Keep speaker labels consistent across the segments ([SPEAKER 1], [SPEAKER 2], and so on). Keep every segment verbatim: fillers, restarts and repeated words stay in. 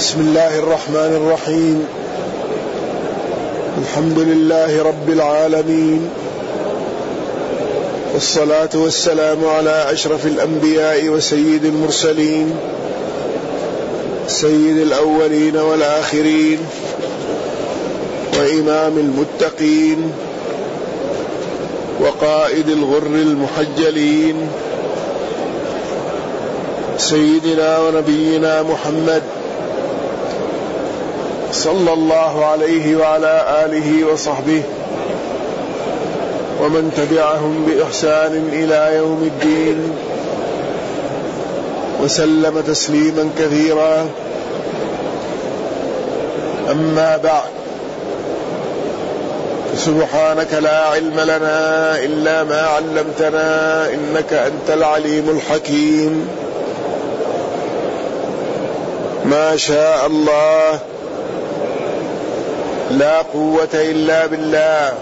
[SPEAKER 1] بسم الله الرحمن الرحيم. الحمد لله رب العالمين، والصلاة والسلام على أشرف الأنبياء وسيد المرسلين، سيد الأولين والآخرين، وإمام المتقين، وقائد الغر المحجلين، سيدنا ونبينا محمد صلى الله عليه وعلى آله وصحبه ومن تبعهم بإحسان إلى يوم الدين، وسلم تسليما كثيرا. أما بعد، سبحانك لا علم لنا إلا ما علمتنا إنك أنت العليم الحكيم. ما شاء الله لا قوة إلا بالله.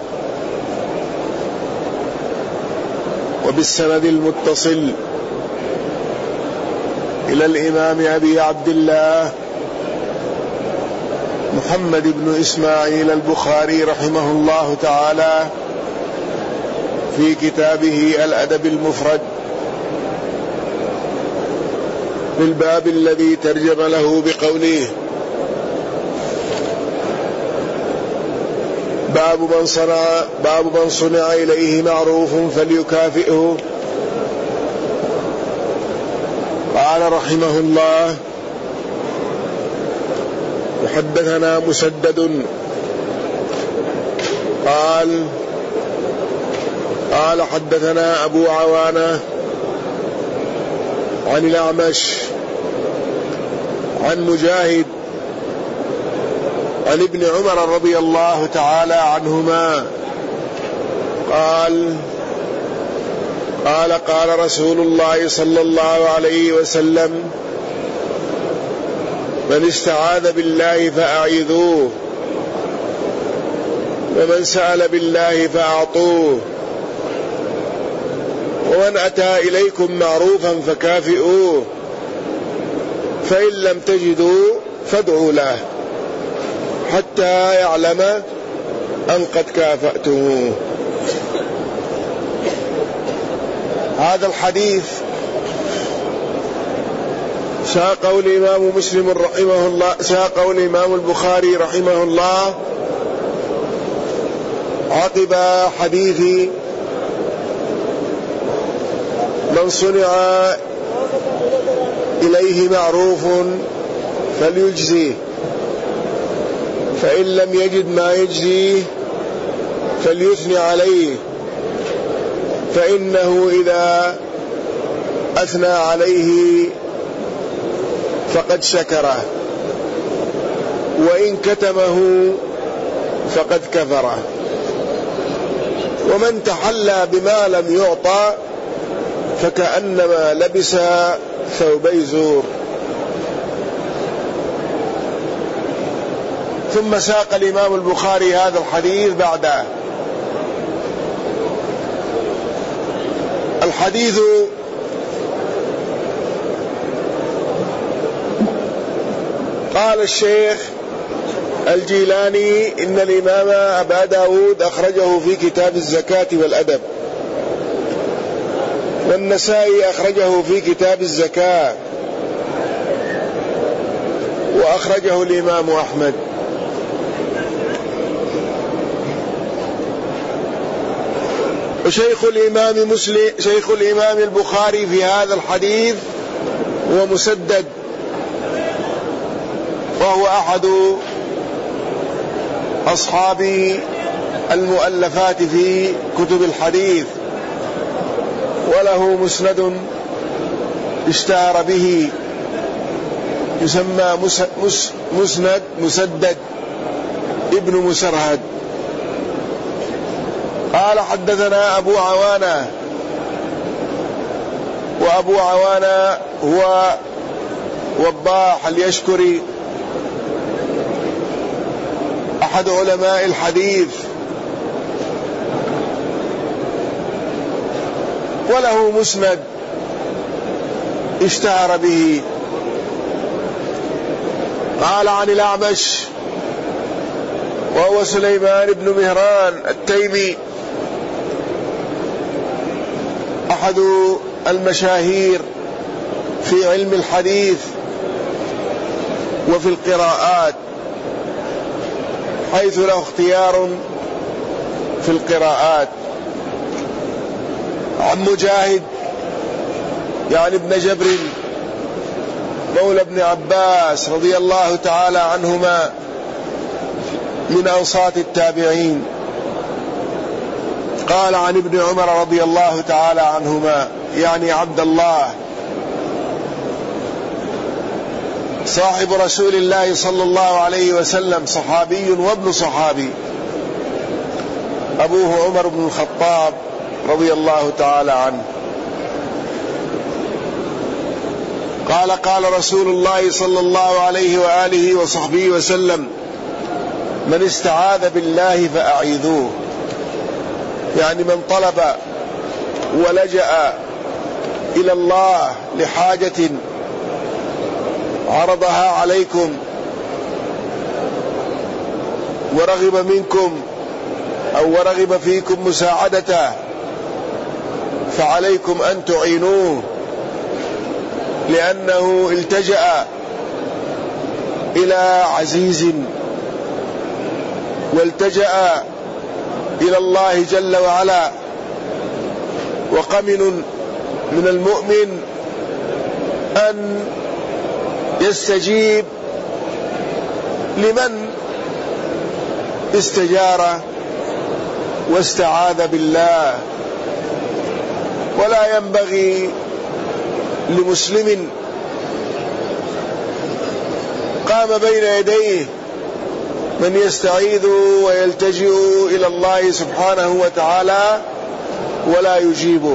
[SPEAKER 1] وبالسند المتصل إلى الإمام أبي عبد الله محمد بن إسماعيل البخاري رحمه الله تعالى في كتابه الأدب المفرد في الباب الذي ترجم له بقوله: باب من صنع باب من صنع إليه معروف فليكافئه. قال رحمه الله: وحدثنا مسدد قال قال حدثنا أبو عوانة عن الأعمش عن مجاهد عن ابن عمر رضي الله تعالى عنهما قال قال قال رسول الله صلى الله عليه وسلم: من استعاذ بالله فأعيذوه، ومن سأل بالله فأعطوه، ومن أتى إليكم معروفا فكافئوه، فإن لم تجدوا فادعوا له حتى يعلم أن قد كافأتموه. هذا الحديث ساقه الإمام مسلم رحمه الله ساقه الإمام البخاري رحمه الله عقب حديث من صنع إليه معروف فليجزيه، فإن لم يجد ما يجزيه فليثني عليه، فإنه إذا أثنى عليه فقد شكره، وإن كتمه فقد كفره. ومن تحلى بما لم يعطى فكأنما لبس ثوبي زور. ثم ساق الإمام البخاري هذا الحديث بعده. الحديث قال الشيخ الجيلاني: إن الإمام أبا داود أخرجه في كتاب الزكاة والأدب، والنسائي أخرجه في كتاب الزكاة، وأخرجه الإمام أحمد. وشيخ الإمام مسلم شيخ الإمام البخاري في هذا الحديث هو مسدد، وهو أحد أصحاب المؤلفات في كتب الحديث، وله مسند اشتهر به يسمى مسند مسدد ابن مسرهد. قال حدثنا أبو عوانة، وأبو عوانة هو وضاح اليشكري أحد علماء الحديث، وله مسند اشتهر به. قال عن الأعمش وهو سليمان بن مهران التيمي أحد المشاهير في علم الحديث وفي القراءات، حيث له اختيار في القراءات، عن مجاهد يعني ابن جبر مولى ابن عباس رضي الله تعالى عنهما من أوساط التابعين، قال عن ابن عمر رضي الله تعالى عنهما يعني عبد الله صاحب رسول الله صلى الله عليه وسلم، صحابي وابن صحابي، أبوه عمر بن الخطاب رضي الله تعالى عنه، قال قال رسول الله صلى الله عليه وآله وصحبه وسلم: من استعاذ بالله فأعيذوه، يعني من طلب ولجأ إلى الله لحاجة عرضها عليكم ورغب منكم أو ورغب فيكم مساعدته، فعليكم أن تعينوه، لأنه التجأ إلى عزيز والتجأ إلى الله جل وعلا، وقمن من المؤمن أن يستجيب لمن استجار واستعاذ بالله. ولا ينبغي لمسلم قام بين يديه من يستعيذ ويلتجئ إلى الله سبحانه وتعالى ولا يجيبه،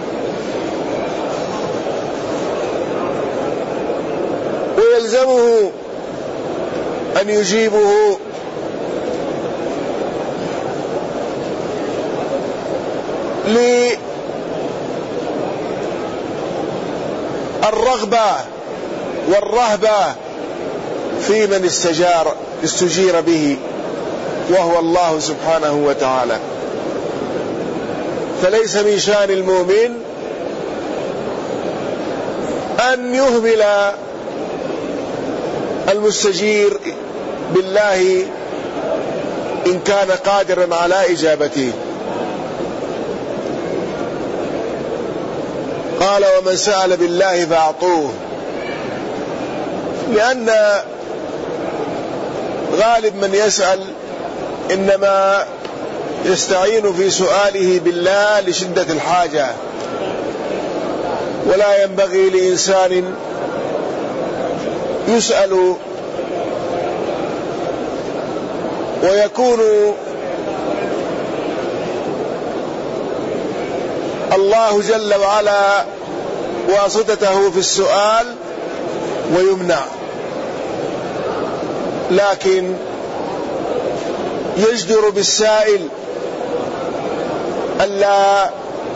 [SPEAKER 1] ويلزمه أن يجيبه للرغبة والرهبة في من استجار استجير به، وهو الله سبحانه وتعالى. فليس من شأن المؤمن أن يهمل المستجير بالله إن كان قادرا على إجابته. قال: ومن سأل بالله فأعطوه، لأن غالب من يسأل إنما يستعين في سؤاله بالله لشدة الحاجة، ولا ينبغي لإنسان يسأل ويكون الله جل وعلا واسطته في السؤال ويمنع، لكن يجدر بالسائل ألا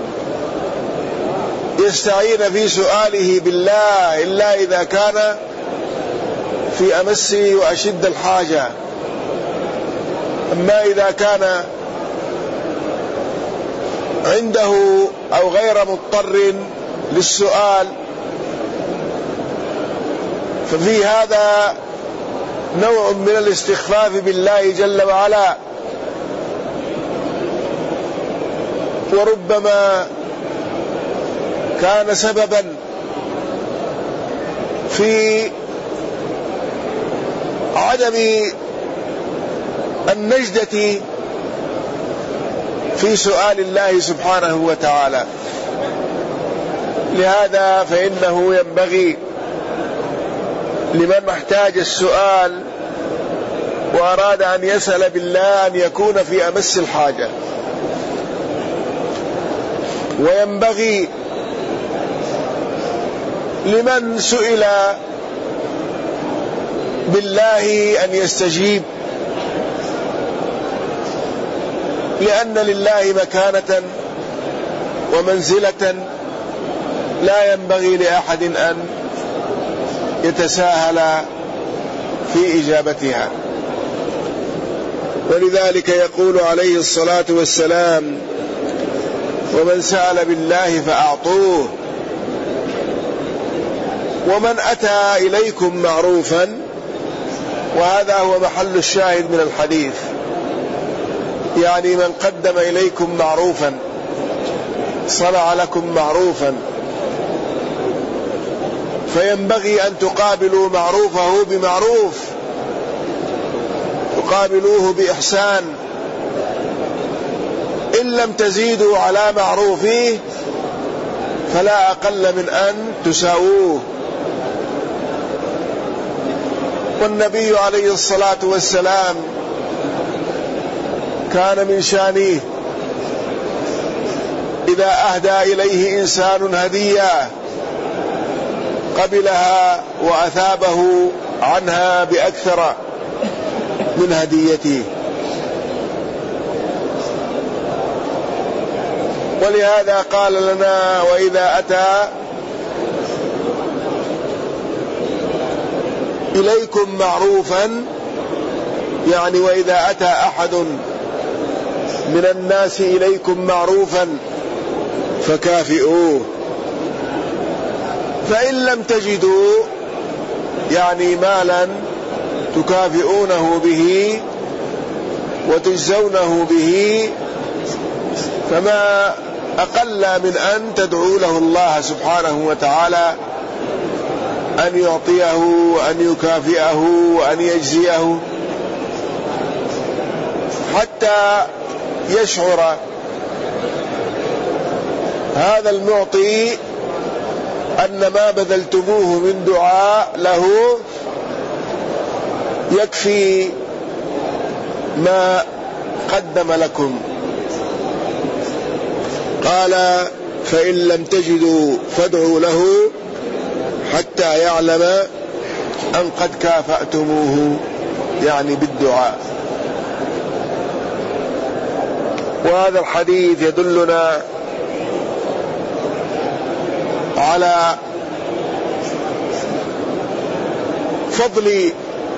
[SPEAKER 1] يستعين في سؤاله بالله إلا إذا كان في أمس وأشد الحاجة. أما إذا كان عنده أو غير مضطر للسؤال ففي هذا نوع من الاستخفاف بالله جل وعلا، وربما كان سببا في عدم النجدة في سؤال الله سبحانه وتعالى. لهذا فإنه ينبغي لمن احتاج السؤال وأراد أن يسأل بالله أن يكون في أمس الحاجة، وينبغي لمن سئل بالله أن يستجيب، لأن لله مكانة ومنزلة لا ينبغي لأحد أن يتساهل في إجابتها. ولذلك يقول عليه الصلاة والسلام: ومن سأل بالله فأعطوه، ومن أتى إليكم معروفا، وهذا هو محل الشاهد من الحديث، يعني من قدم إليكم معروفا، صنع لكم معروفا، فينبغي أن تقابلوا معروفه بمعروف، تقابلوه بإحسان. إن لم تزيدوا على معروفه فلا أقل من أن تساووه. والنبي عليه الصلاة والسلام كان من شانه إذا أهدى إليه إنسان هدية قبلها وأثابه عنها بأكثر من هديته. ولهذا قال لنا: وإذا أتى إليكم معروفا، يعني وإذا أتى أحد من الناس إليكم معروفا فكافئوه، فإن لم تجدوا يعني مالا تكافئونه به وتجزونه به، فما أقل من أن تدعوا له الله سبحانه وتعالى أن يعطيه وأن يكافئه وأن يجزيه، حتى يشعر هذا المعطي أن ما بذلتموه من دعاء له يكفي ما قدم لكم. قال: فإن لم تجدوا فادعوا له حتى يعلم أن قد كافأتموه، يعني بالدعاء. وهذا الحديث يدلنا على فضل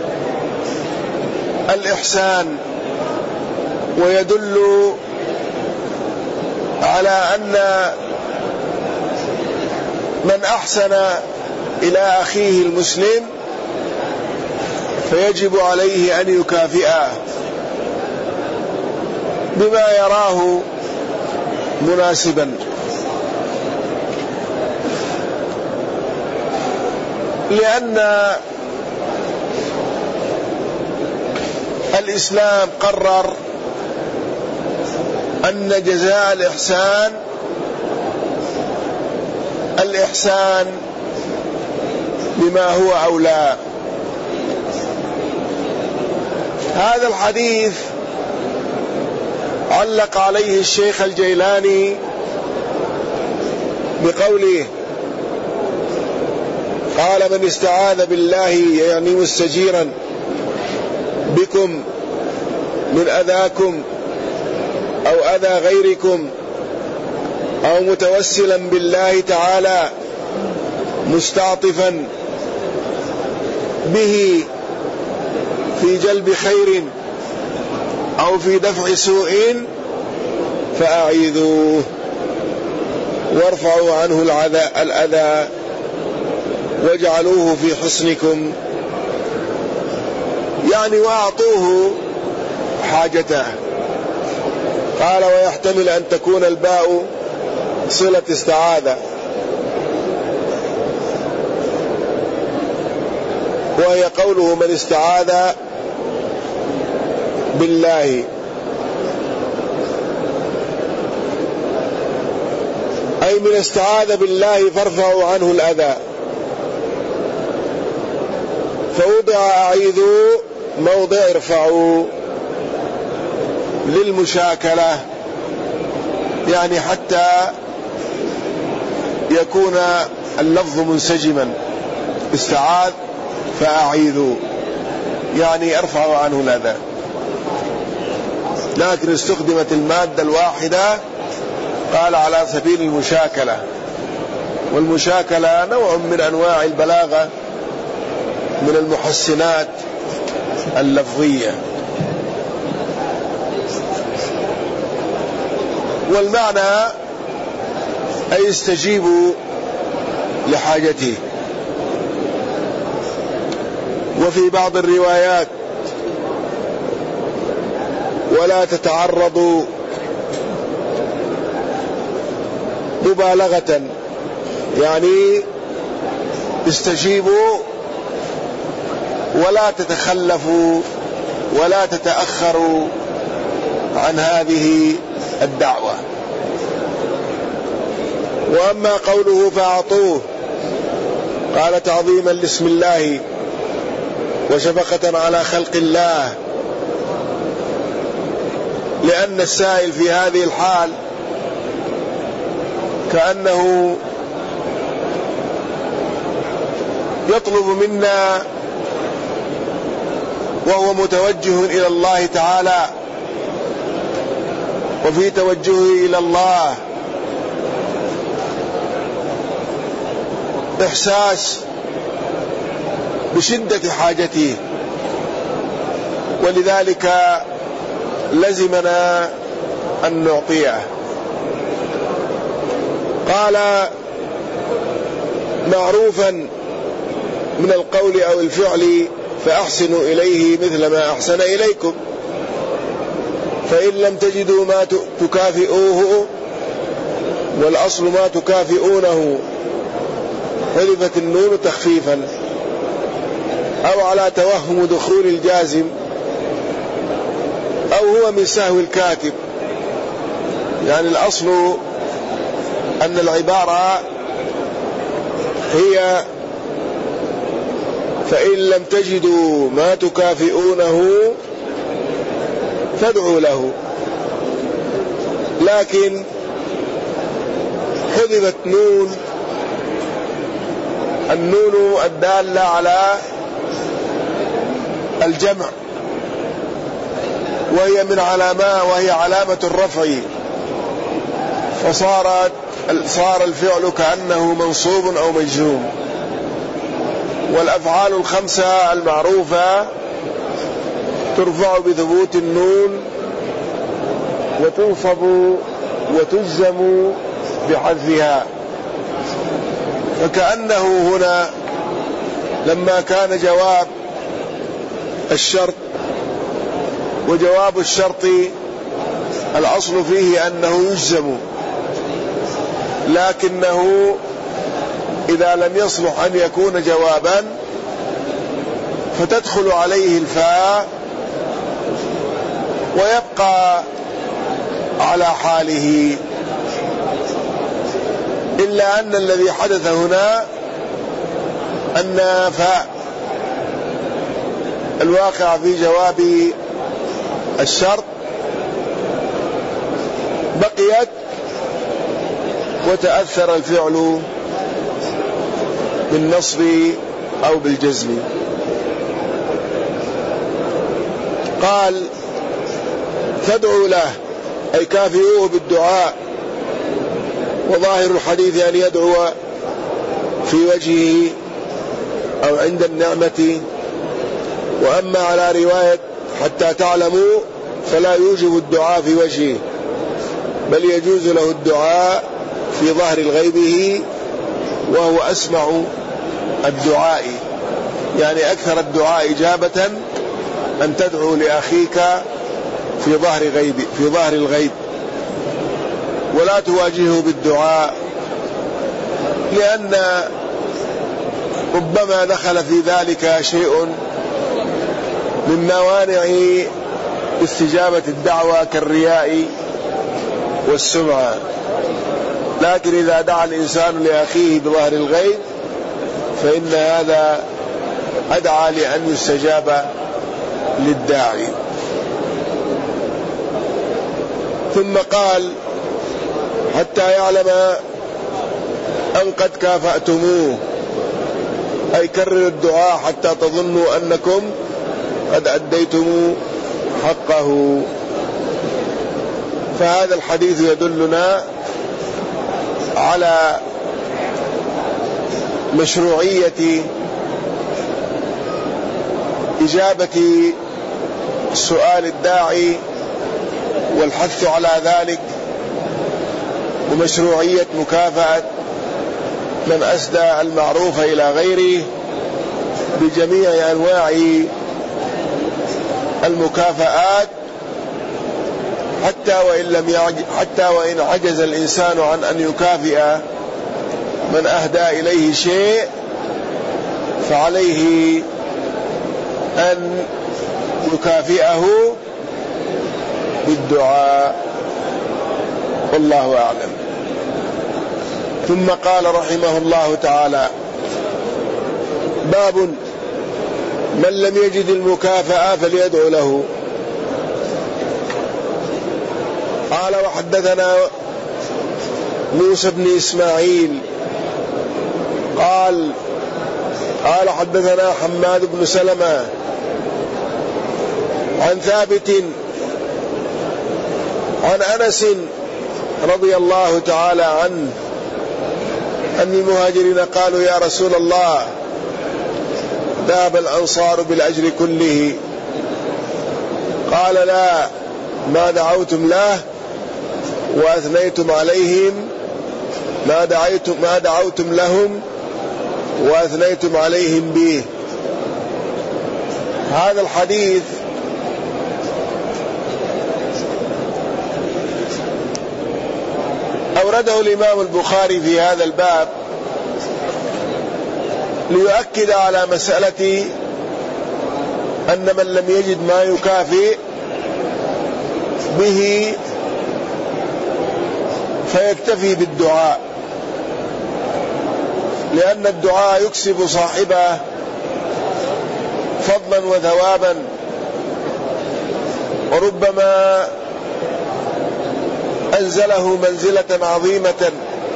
[SPEAKER 1] الإحسان، ويدل على أن من أحسن إلى أخيه المسلم فيجب عليه أن يكافئه بما يراه مناسبا، لأن الإسلام قرر أن جزاء الإحسان الإحسان بما هو أولى. هذا الحديث علق عليه الشيخ الجيلاني بقوله: قال: من استعاذ بالله يعني مستجيرا بكم من أذاكم أو أذى غيركم، أو متوسلا بالله تعالى مستعطفا به في جلب خير أو في دفع سوء، فأعيذوه وارفعوا عنه الأذى واجعلوه في حصنكم، يعني وأعطوه حاجته. قال: ويحتمل أن تكون الباء صلة استعاذة، وهي قوله: من استعاذ بالله، أي من استعاذ بالله فارفعوا عنه الأذى. فوضع أعيذوا موضع ارفعوا للمشاكلة، يعني حتى يكون اللفظ منسجما. استعاذ فأعيذوا يعني ارفعوا عنه الأذى، لكن استخدمت المادة الواحدة قال على سبيل المشاكلة، والمشاكلة نوع من أنواع البلاغة من المحسنات اللفظية. والمعنى أي استجيبوا لحاجته. وفي بعض الروايات ولا تتعرضوا مبالغة، يعني استجيبوا ولا تتخلفوا ولا تتأخروا عن هذه الدعوة. وأما قوله فأعطوه، قال تعظيما لاسم الله وشفقة على خلق الله، لأن السائل في هذه الحال كأنه يطلب منا وهو متوجه إلى الله تعالى، وفي توجهه إلى الله إحساس بشدة حاجته، ولذلك لزمنا أن نعطيه. قال معروفا من القول أو الفعل فأحسنوا إليه مثل ما أحسن إليكم، فإن لم تجدوا ما تكافئوه، والأصل ما تكافئونه، حذفت النون تخفيفا أو على توهم دخول الجازم، أو هو من سهو الكاتب. يعني الأصل أن العبارة هي فإن لم تجدوا ما تكافئونه فادعوا له، لكن حذفت نون، النون الدالة على الجمع، وهي من علامة وهي علامة الرفع، فصارت صار الفعل كأنه منصوب أو مجزوم. والأفعال الخمسة المعروفة ترفع بثبوت النون وتنصب وتجزم بحذفها، فكأنه هنا لما كان جواب الشرط، وجواب الشرط الأصل فيه أنه يجزم، لكنه إذا لم يصلح أن يكون جوابا فتدخل عليه الفاء ويبقى على حاله، إلا أن الذي حدث هنا أن فاء الواقع في جواب الشرط بقيت وتأثر الفعل بالنصب أو بالجزم. قال فادعوا له أي كافئوه بالدعاء، وظاهر الحديث أن يدعو في وجهه أو عند النعمة. وأما على رواية حتى تعلموا فلا يوجب الدعاء في وجهه، بل يجوز له الدعاء في ظهر غيبه، وهو أسمع الدعاء، يعني أكثر الدعاء إجابة أن تدعو لأخيك في ظهر غيب في ظهر الغيب، ولا تواجهه بالدعاء، لأن ربما دخل في ذلك شيء من موانع استجابة الدعوة كالرياء والسمعة. لكن إذا دعا الإنسان لأخيه بظهر الغيب فإن هذا أدعى لأن يستجاب للداعي. ثم قال حتى يعلم أن قد كافأتموه، أي كرروا الدعاء حتى تظنوا أنكم قد أديتم حقه. فهذا الحديث يدلنا على مشروعية إجابة سؤال الداعي والحث على ذلك، ومشروعية مكافأة من أسدى المعروف إلى غيره بجميع أنواع المكافآت، حتى وإن لم يعجز حتى وإن عجز الإنسان عن أن يكافئ من أهدى إليه شيء، فعليه أن يكافئه بالدعاء، والله أعلم. ثم قال رحمه الله تعالى: باب من لم يجد المكافأة فليدعو له. قال: وحدثنا موسى بن إسماعيل قال قال حدثنا حماد بن سلمة عن ثابت عن أنس رضي الله تعالى عنه أن المهاجرين قالوا: يا رسول الله، ذهب الأنصار بالأجر كله. قال: لا، ما دعوتم له وأثنيتم عليهم ما دعيتم ما دعوتم لهم وأثنيتم عليهم به. هذا الحديث أورده الإمام البخاري في هذا الباب ليؤكد على مسألة أن من لم يجد ما يكافئ به فيكتفي بالدعاء، لأن الدعاء يكسب صاحبه فضلا وثوابا، وربما أنزله منزلة عظيمة،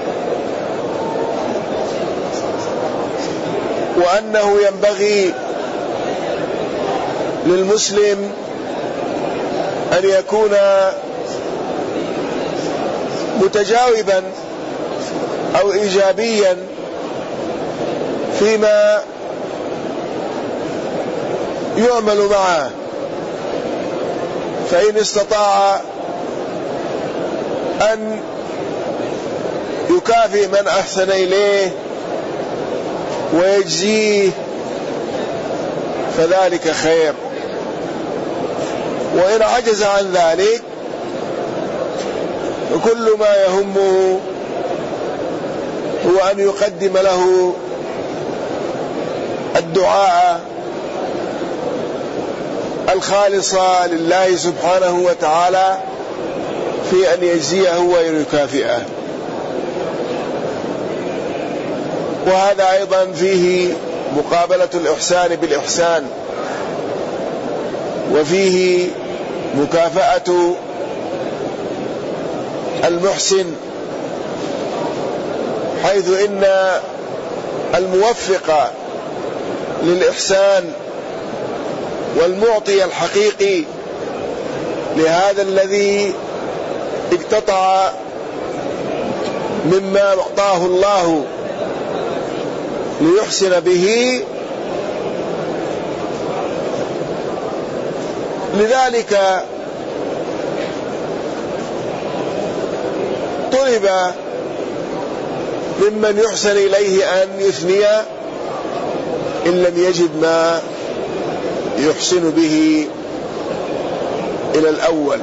[SPEAKER 1] وأنه ينبغي للمسلم أن يكون متجاوبا أو إيجابيا فيما يعمل معه، فإن استطاع أن يكافئ من أحسن إليه ويجزيه فذلك خير، وإن عجز عن ذلك كل ما يهمه هو أن يقدم له الدعاء الخالص لله سبحانه وتعالى في أن يجزيه ويكافئه. وهذا أيضا فيه مقابلة الإحسان بالإحسان، وفيه مكافأة المحسن، حيث إن الموفق للإحسان والمعطي الحقيقي لهذا الذي اقتطع مما أعطاه الله ليحسن به، لذلك طلب ممن يحسن إليه أن يثني إن لم يجد ما يحسن به إلى الأول.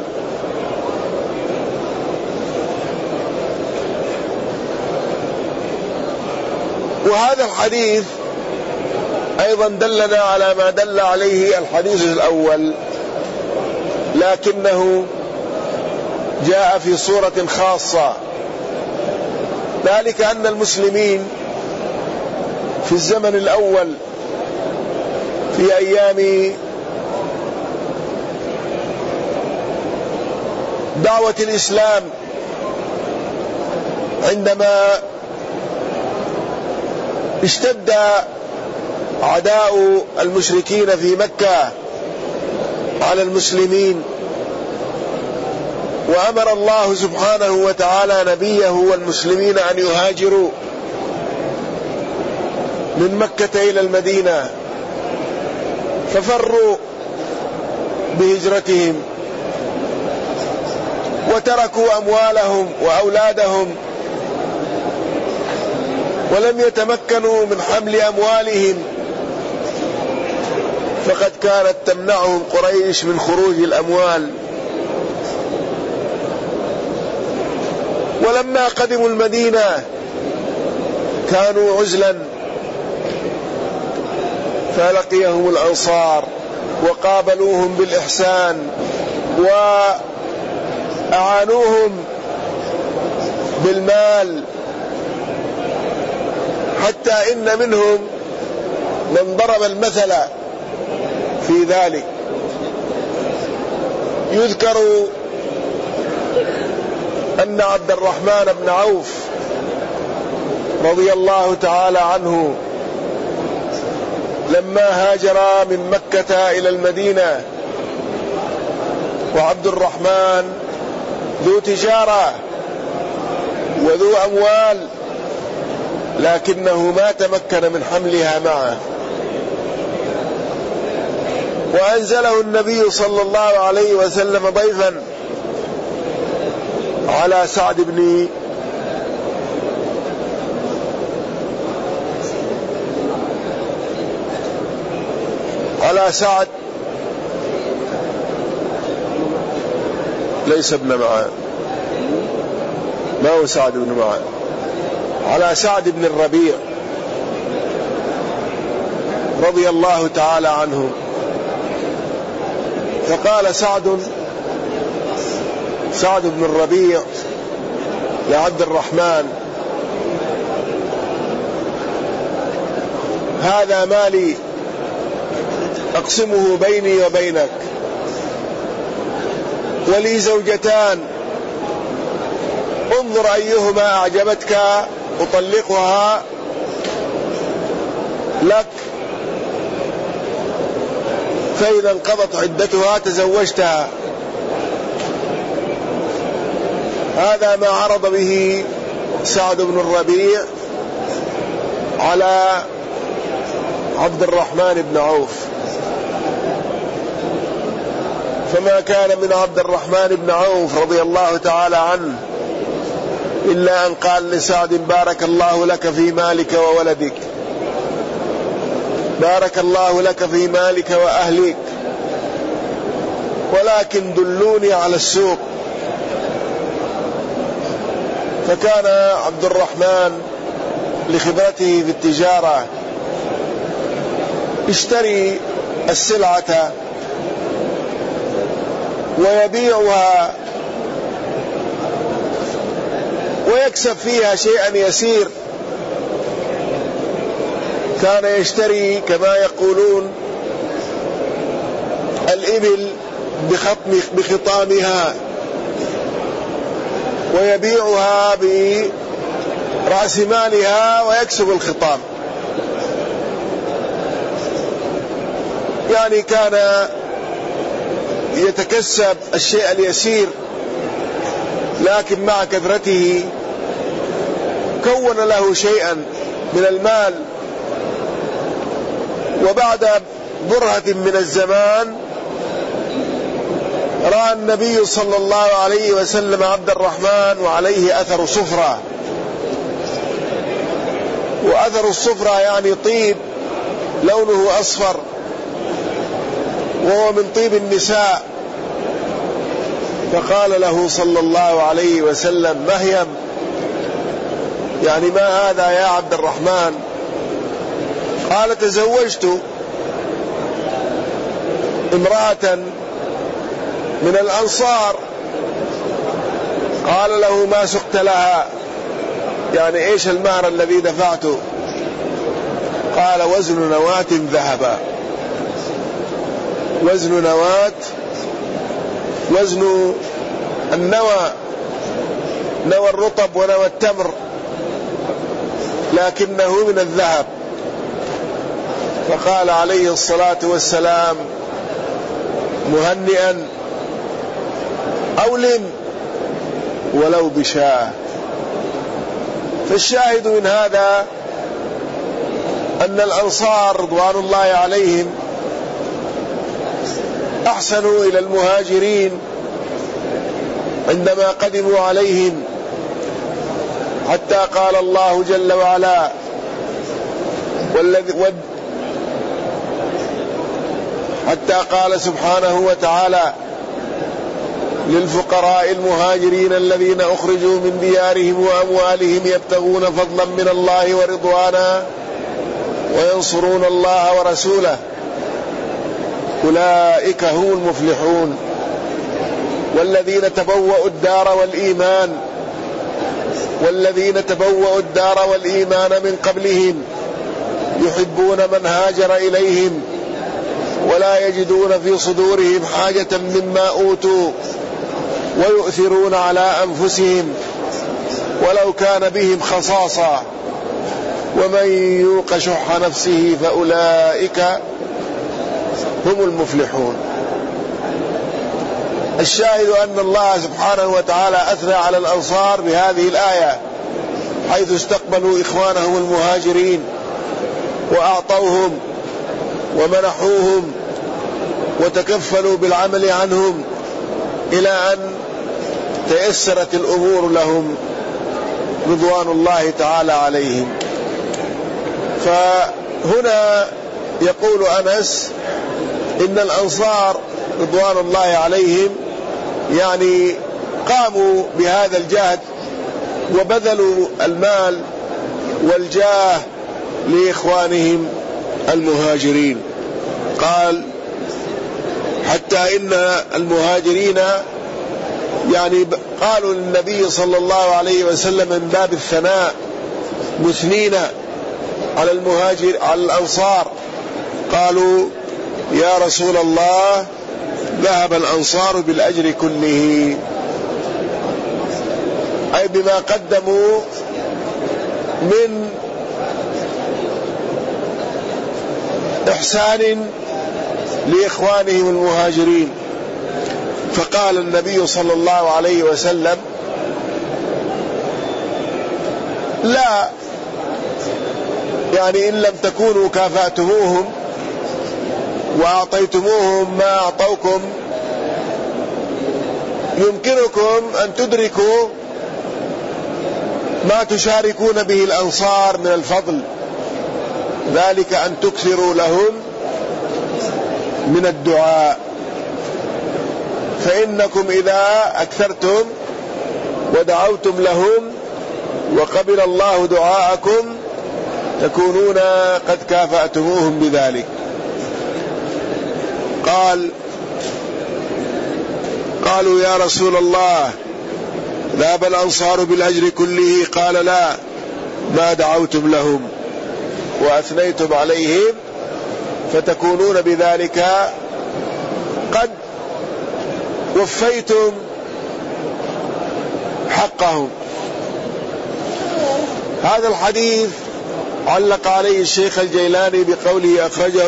[SPEAKER 1] وهذا الحديث أيضا دلنا على ما دل عليه الحديث الأول، لكنه جاء في صورة خاصة، ذلك أن المسلمين في الزمن الأول في أيام دعوة الإسلام، عندما اشتد عداء المشركين في مكة على المسلمين، وأمر الله سبحانه وتعالى نبيه والمسلمين أن يهاجروا من مكة إلى المدينة، ففروا بهجرتهم وتركوا أموالهم وأولادهم ولم يتمكنوا من حمل أموالهم، فقد كانت تمنعهم قريش من خروج الأموال. ولما قدموا المدينة كانوا عزلا، فلقيهم الأنصار وقابلوهم بالإحسان وأعانوهم بالمال، حتى إن منهم من ضرب المثل في ذلك. يذكر أن عبد الرحمن بن عوف رضي الله تعالى عنه لما هاجر من مكة إلى المدينة، وعبد الرحمن ذو تجارة وذو أموال، لكنه ما تمكن من حملها معه، وأنزله النبي صلى الله عليه وسلم ضيفا على سعد بن على سعد ليس ابن معاذ، ما هو سعد بن معاذ، على سعد بن الربيع رضي الله تعالى عنه. فقال سعد سعد بن الربيع لعبد الرحمن: هذا مالي أقسمه بيني وبينك، ولي زوجتان، انظر أيهما أعجبتك أطلقها لك، فإذا انقضت عدتها تزوجتها. هذا ما عرض به سعد بن الربيع على عبد الرحمن بن عوف. فما كان من عبد الرحمن بن عوف رضي الله تعالى عنه إلا أن قال لسعد: بارك الله لك في مالك وولدك، بارك الله لك في مالك وأهلك، ولكن دلوني على السوق. فكان عبد الرحمن لخبرته في التجارة يشتري السلعة ويبيعها ويكسب فيها شيئا يسير. كان يشتري كما يقولون الإبل بخطامها ويبيعها برأس مالها ويكسب الخطام. يعني كان يتكسب الشيء اليسير، لكن مع كثرته كون له شيئا من المال. وبعد برهة من الزمان رأى النبي صلى الله عليه وسلم عبد الرحمن وعليه أثر صفرة، وأثر الصفرة يعني طيب لونه أصفر، وهو من طيب النساء. فقال له صلى الله عليه وسلم: مهيم، يعني ما هذا يا عبد الرحمن؟ قال: تزوجت امرأة من الأنصار. قال له: ما سقت لها؟ يعني ايش المهر الذي دفعته؟ قال: وزن نواة ذهبا. وزن نواة، وزن النوى، نوى الرطب ونوى التمر، لكنه من الذهب. فقال عليه الصلاة والسلام: مهنئا، أولم ولو بشاه. فالشاهد من هذا أن الأنصار رضوان الله عليهم أحسنوا إلى المهاجرين عندما قدموا عليهم، حتى قال الله جل وعلا: والذي ود حتى قال سبحانه وتعالى للفقراء المهاجرين الذين أخرجوا من ديارهم وأموالهم يبتغون فضلا من الله ورضوانا وينصرون الله ورسوله أولئك هم المفلحون. والذين تبوأوا الدار والإيمان والذين تبوأوا الدار والإيمان من قبلهم يحبون من هاجر إليهم ولا يجدون في صدورهم حاجة مما أوتوا ويؤثرون على أنفسهم ولو كان بهم خصاصة ومن يوق شح نفسه فأولئك هم المفلحون. الشاهد أن الله سبحانه وتعالى أثنى على الأنصار بهذه الآية، حيث استقبلوا إخوانهم المهاجرين وأعطوهم ومنحوهم وتكفلوا بالعمل عنهم إلى أن تيسرت الأمور لهم رضوان الله تعالى عليهم. فهنا يقول أنس إن الأنصار رضوان الله عليهم يعني قاموا بهذا الجهد وبذلوا المال والجاه لإخوانهم المهاجرين. قال: حتى إن المهاجرين يعني قالوا للنبي صلى الله عليه وسلم من باب الثناء مثنين على المهاجر على الأنصار، قالوا: يا رسول الله ذهب الأنصار بالأجر كله، أي بما قدموا من إحسان لإخوانهم المهاجرين. فقال النبي صلى الله عليه وسلم: لا، يعني إن لم تكونوا كافأتموهم وأعطيتموهم ما أعطوكم يمكنكم أن تدركوا ما تشاركون به الأنصار من الفضل، ذلك أن تكثروا لهم من الدعاء، فإنكم إذا أكثرتم ودعوتم لهم وقبل الله دعاءكم تكونون قد كافأتموهم بذلك. قال قالوا: يا رسول الله ذهب الأنصار بالأجر كله؟ قال: لا، ما دعوتم لهم وأثنيتم عليهم فتكونون بذلك قد وفيتم حقهم. هذا الحديث علق عليه الشيخ الجيلاني بقوله: أخرجه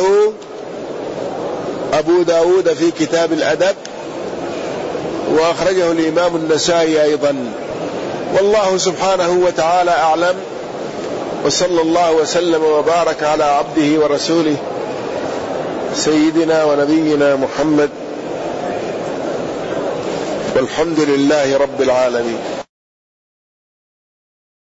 [SPEAKER 1] أبو داود في كتاب الأدب، وأخرجه الإمام النسائي أيضا. والله سبحانه وتعالى أعلم، وصلى الله وسلم وبارك على عبده ورسوله سيدنا ونبينا محمد، والحمد لله رب العالمين.